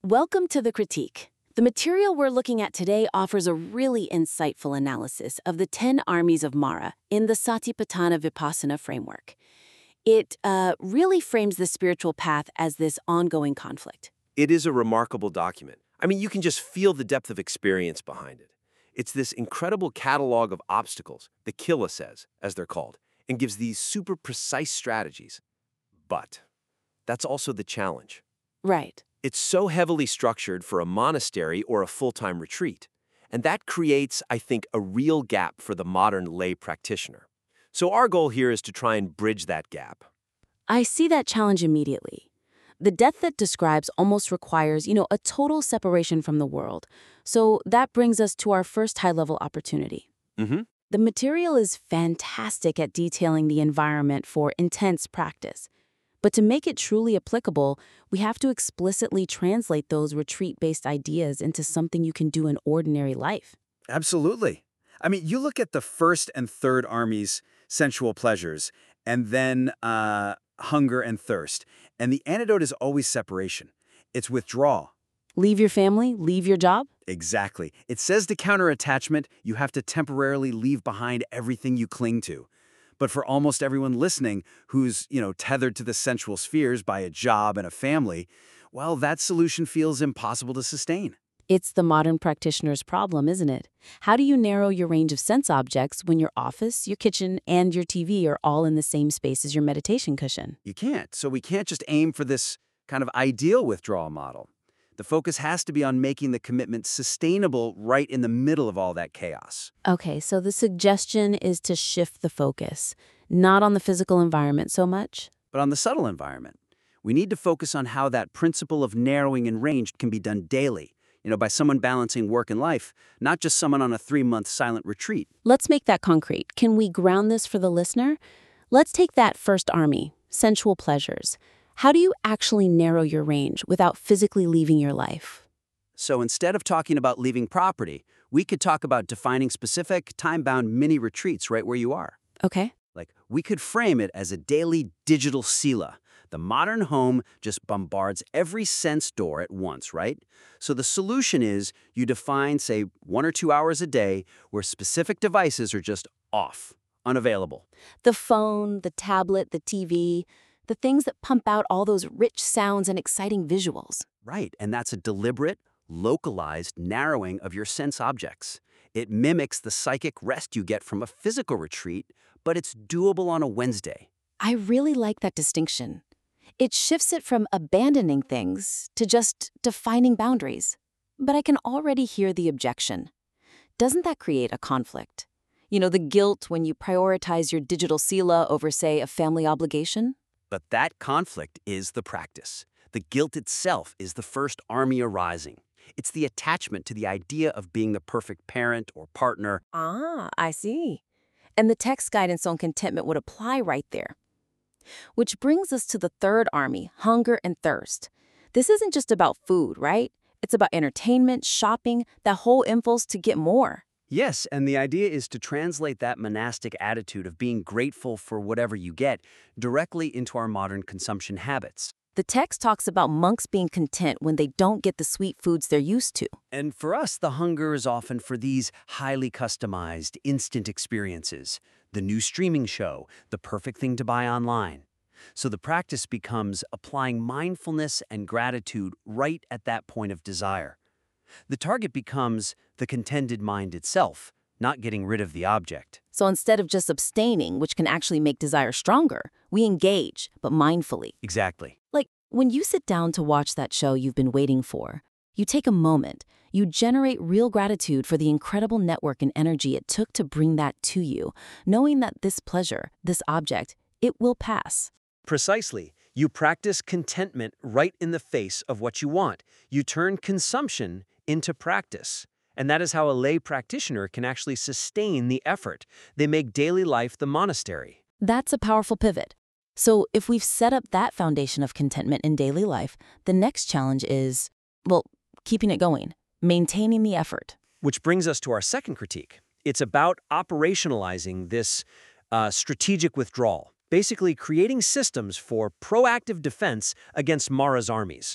Welcome to The Critique. The material we're looking at today offers a really insightful analysis of the 10 armies of Mara in the Satipatthana Vipassana framework. It really frames the spiritual path as this ongoing conflict. It is a remarkable document. I mean, you can just feel the depth of experience behind it. It's this incredible catalog of obstacles, the Killa says, as they're called, and gives these super precise strategies. But that's also the challenge. Right. It's so heavily structured for a monastery or a full-time retreat. And that creates, I think, a real gap for the modern lay practitioner. So our goal here is to try and bridge that gap. I see that challenge immediately. The death that describes almost requires, a total separation from the world. So that brings us to our first high-level opportunity. The material is fantastic at detailing the environment for intense practice. But to make it truly applicable, we have to explicitly translate those retreat-based ideas into something you can do in ordinary life. Absolutely. I mean, you look at the first and third armies, sensual pleasures, and then hunger and thirst. And the antidote is always separation. It's withdrawal. Leave your family, leave your job? Exactly. It says to counter attachment, you have to temporarily leave behind everything you cling to. But for almost everyone listening who's, tethered to the sensual spheres by a job and a family, well, that solution feels impossible to sustain. It's the modern practitioner's problem, isn't it? How do you narrow your range of sense objects when your office, your kitchen, and your TV are all in the same space as your meditation cushion? You can't. So we can't just aim for this kind of ideal withdrawal model. The focus has to be on making the commitment sustainable right in the middle of all that chaos. Okay, so the suggestion is to shift the focus, not on the physical environment so much. But on the subtle environment, we need to focus on how that principle of narrowing in range can be done daily, by someone balancing work and life, not just someone on a 3-month silent retreat. Let's make that concrete. Can we ground this for the listener? Let's take that first army, sensual pleasures. How do you actually narrow your range without physically leaving your life? So instead of talking about leaving property, we could talk about defining specific, time-bound mini retreats right where you are. Okay. Like, we could frame it as a daily digital sila. The modern home just bombards every sense door at once, right? So the solution is you define, say, 1 or 2 hours a day where specific devices are just off, unavailable. The phone, the tablet, the TV, the things that pump out all those rich sounds and exciting visuals. Right, and that's a deliberate, localized narrowing of your sense objects. It mimics the psychic rest you get from a physical retreat, but it's doable on a Wednesday. I really like that distinction. It shifts it from abandoning things to just defining boundaries. But I can already hear the objection. Doesn't that create a conflict? The guilt when you prioritize your digital sila over, say, a family obligation? But that conflict is the practice. The guilt itself is the first army arising. It's the attachment to the idea of being the perfect parent or partner. Ah, I see. And the text guidance on contentment would apply right there. Which brings us to the third army, hunger and thirst. This isn't just about food, right? It's about entertainment, shopping, that whole impulse to get more. Yes, and the idea is to translate that monastic attitude of being grateful for whatever you get directly into our modern consumption habits. The text talks about monks being content when they don't get the sweet foods they're used to. And for us, the hunger is often for these highly customized, instant experiences. The new streaming show, the perfect thing to buy online. So the practice becomes applying mindfulness and gratitude right at that point of desire. The target becomes the contented mind itself, not getting rid of the object. So instead of just abstaining, which can actually make desire stronger, we engage, but mindfully. Exactly. Like, when you sit down to watch that show you've been waiting for, you take a moment, you generate real gratitude for the incredible network and energy it took to bring that to you, knowing that this pleasure, this object, it will pass. Precisely. You practice contentment right in the face of what you want. You turn consumption into practice. And that is how a lay practitioner can actually sustain the effort. They make daily life the monastery. That's a powerful pivot. So if we've set up that foundation of contentment in daily life, the next challenge is, keeping it going, maintaining the effort. Which brings us to our second critique. It's about operationalizing this strategic withdrawal, basically creating systems for proactive defense against Mara's armies.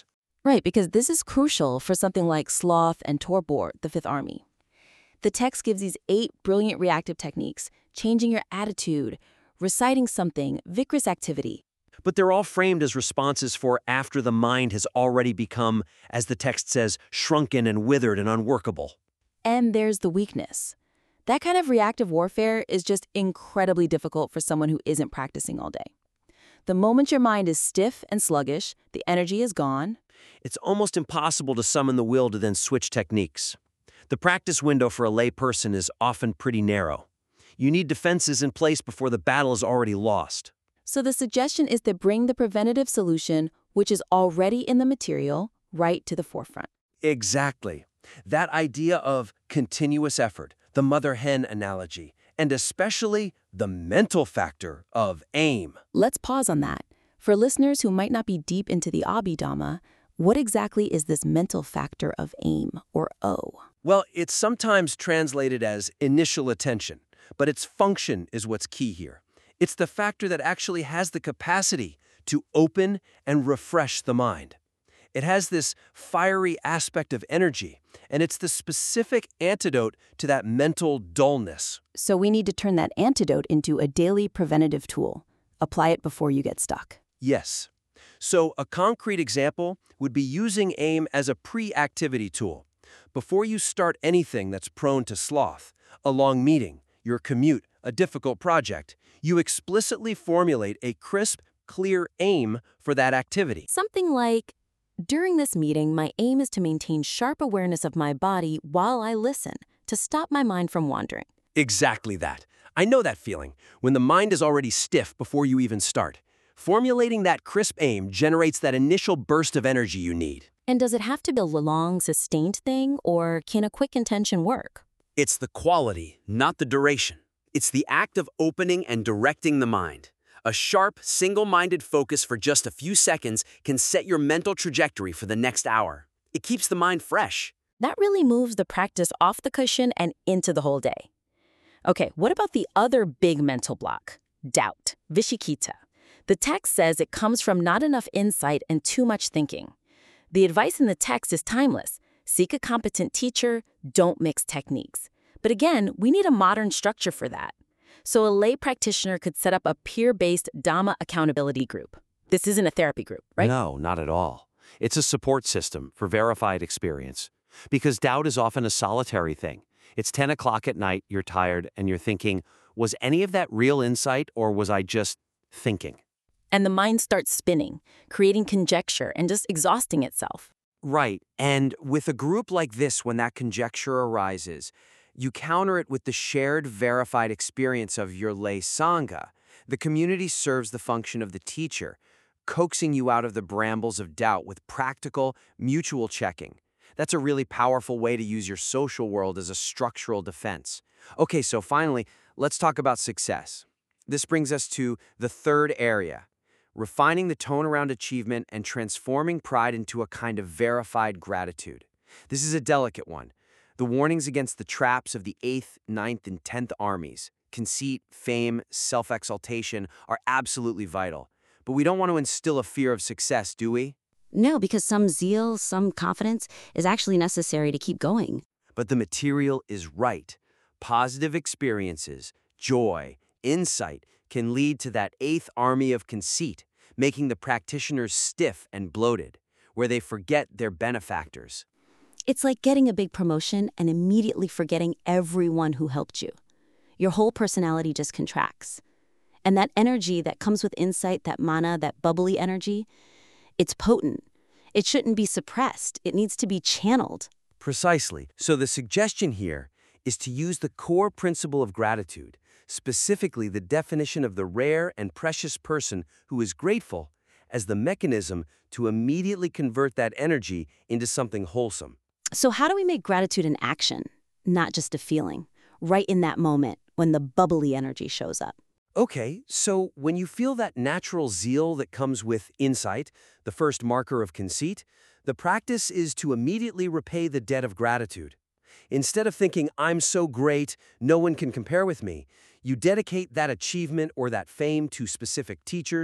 Right, because this is crucial for something like Sloth and Torbor, the Fifth Army. The text gives these 8 brilliant reactive techniques: changing your attitude, reciting something, vigorous activity. But they're all framed as responses for after the mind has already become, as the text says, shrunken and withered and unworkable. And there's the weakness. That kind of reactive warfare is just incredibly difficult for someone who isn't practicing all day. The moment your mind is stiff and sluggish, the energy is gone. It's almost impossible to summon the will to then switch techniques. The practice window for a lay person is often pretty narrow. You need defenses in place before the battle is already lost. So the suggestion is to bring the preventative solution, which is already in the material, right to the forefront. Exactly. That idea of continuous effort, the mother-hen analogy, and especially the mental factor of aim. Let's pause on that. For listeners who might not be deep into the Abhidhamma, what exactly is this mental factor of aim, or O? Well, it's sometimes translated as initial attention, but its function is what's key here. It's the factor that actually has the capacity to open and refresh the mind. It has this fiery aspect of energy, and it's the specific antidote to that mental dullness. So we need to turn that antidote into a daily preventative tool. Apply it before you get stuck. Yes. So a concrete example would be using AIM as a pre-activity tool. Before you start anything that's prone to sloth, a long meeting, your commute, a difficult project, you explicitly formulate a crisp, clear aim for that activity. Something like, during this meeting, my aim is to maintain sharp awareness of my body while I listen, to stop my mind from wandering. Exactly that. I know that feeling, when the mind is already stiff before you even start. Formulating that crisp aim generates that initial burst of energy you need. And does it have to be a long, sustained thing, or can a quick intention work? It's the quality, not the duration. It's the act of opening and directing the mind. A sharp, single-minded focus for just a few seconds can set your mental trajectory for the next hour. It keeps the mind fresh. That really moves the practice off the cushion and into the whole day. Okay, what about the other big mental block? Doubt, Vicikita. The text says it comes from not enough insight and too much thinking. The advice in the text is timeless. Seek a competent teacher, don't mix techniques. But again, we need a modern structure for that. So a lay practitioner could set up a peer-based Dhamma accountability group. This isn't a therapy group, right? No, not at all. It's a support system for verified experience. Because doubt is often a solitary thing. It's 10 o'clock at night, you're tired, and you're thinking, was any of that real insight, or was I just thinking? And the mind starts spinning, creating conjecture and just exhausting itself. Right, and with a group like this, when that conjecture arises, you counter it with the shared, verified experience of your lay sangha. The community serves the function of the teacher, coaxing you out of the brambles of doubt with practical, mutual checking. That's a really powerful way to use your social world as a structural defense. Okay, so finally, let's talk about success. This brings us to the third area: refining the tone around achievement and transforming pride into a kind of verified gratitude. This is a delicate one. The warnings against the traps of the 8th, 9th, and 10th armies, conceit, fame, self-exaltation, are absolutely vital. But we don't want to instill a fear of success, do we? No, because some zeal, some confidence is actually necessary to keep going. But the material is right. Positive experiences, joy, insight can lead to that 8th army of conceit, making the practitioners stiff and bloated, where they forget their benefactors. It's like getting a big promotion and immediately forgetting everyone who helped you. Your whole personality just contracts. And that energy that comes with insight, that mana, that bubbly energy, it's potent. It shouldn't be suppressed. It needs to be channeled. Precisely. So the suggestion here is to use the core principle of gratitude, specifically the definition of the rare and precious person who is grateful, as the mechanism to immediately convert that energy into something wholesome. So how do we make gratitude an action, not just a feeling, right in that moment when the bubbly energy shows up? Okay, so when you feel that natural zeal that comes with insight, the first marker of conceit, the practice is to immediately repay the debt of gratitude. Instead of thinking, I'm so great, no one can compare with me, you dedicate that achievement or that fame to specific teachers,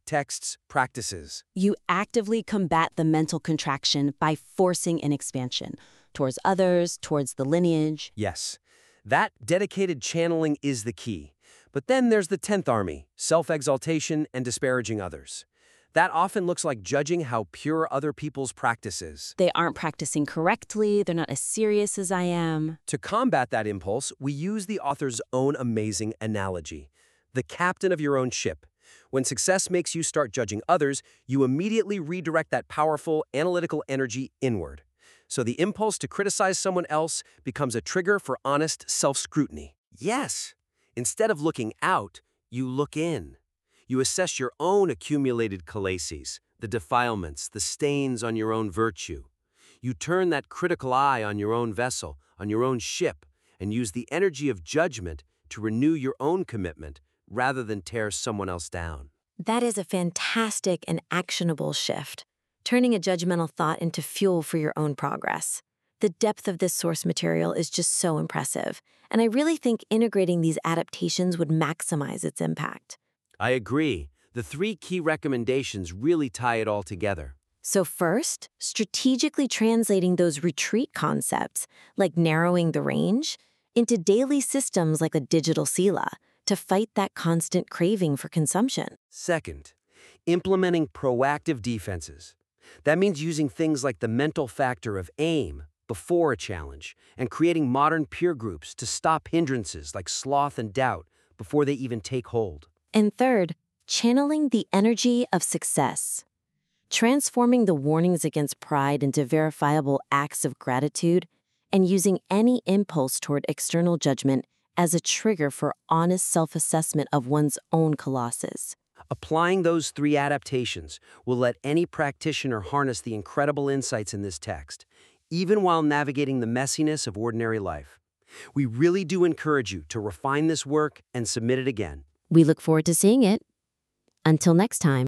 texts, practices. You actively combat the mental contraction by forcing an expansion towards others, towards the lineage. Yes, that dedicated channeling is the key. But then there's the 10th army, self-exaltation and disparaging others. That often looks like judging how pure other people's practice is. They aren't practicing correctly, they're not as serious as I am. To combat that impulse, we use the author's own amazing analogy. The captain of your own ship. When success makes you start judging others, you immediately redirect that powerful, analytical energy inward. So the impulse to criticize someone else becomes a trigger for honest self-scrutiny. Yes, instead of looking out, you look in. You assess your own accumulated kalesis, the defilements, the stains on your own virtue. You turn that critical eye on your own vessel, on your own ship, and use the energy of judgment to renew your own commitment rather than tear someone else down. That is a fantastic and actionable shift, turning a judgmental thought into fuel for your own progress. The depth of this source material is just so impressive, and I really think integrating these adaptations would maximize its impact. I agree. The 3 key recommendations really tie it all together. So first, strategically translating those retreat concepts, like narrowing the range, into daily systems like a digital sila to fight that constant craving for consumption. Second, implementing proactive defenses. That means using things like the mental factor of aim before a challenge and creating modern peer groups to stop hindrances like sloth and doubt before they even take hold. And third, channeling the energy of success. Transforming the warnings against pride into verifiable acts of gratitude and using any impulse toward external judgment as a trigger for honest self-assessment of one's own colossus. Applying those 3 adaptations will let any practitioner harness the incredible insights in this text, even while navigating the messiness of ordinary life. We really do encourage you to refine this work and submit it again. We look forward to seeing it. Until next time.